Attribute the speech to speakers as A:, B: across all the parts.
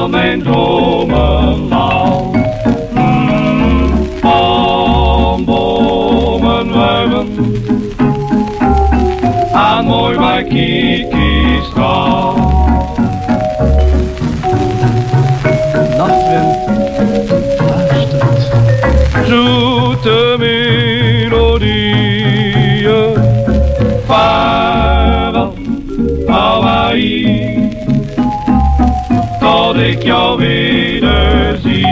A: al mijn dromen lang. Om bomen wuiven aan mooi Waikiki-strand.
B: Nachtwind fluistert
A: Zoete melodieën, vaarwel Hawaii, tot ik jou wederzie.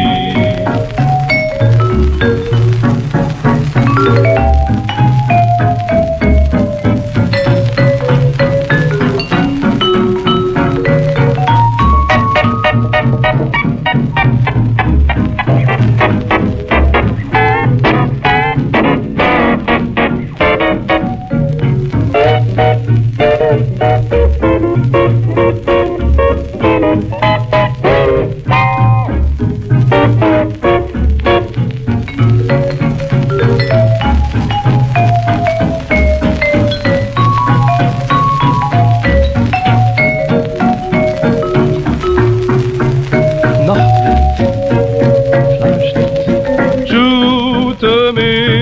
A: Zoete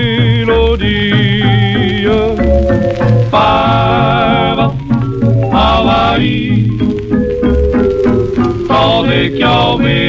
A: melodieën, vaarwel Hawaii, tot ik jou weer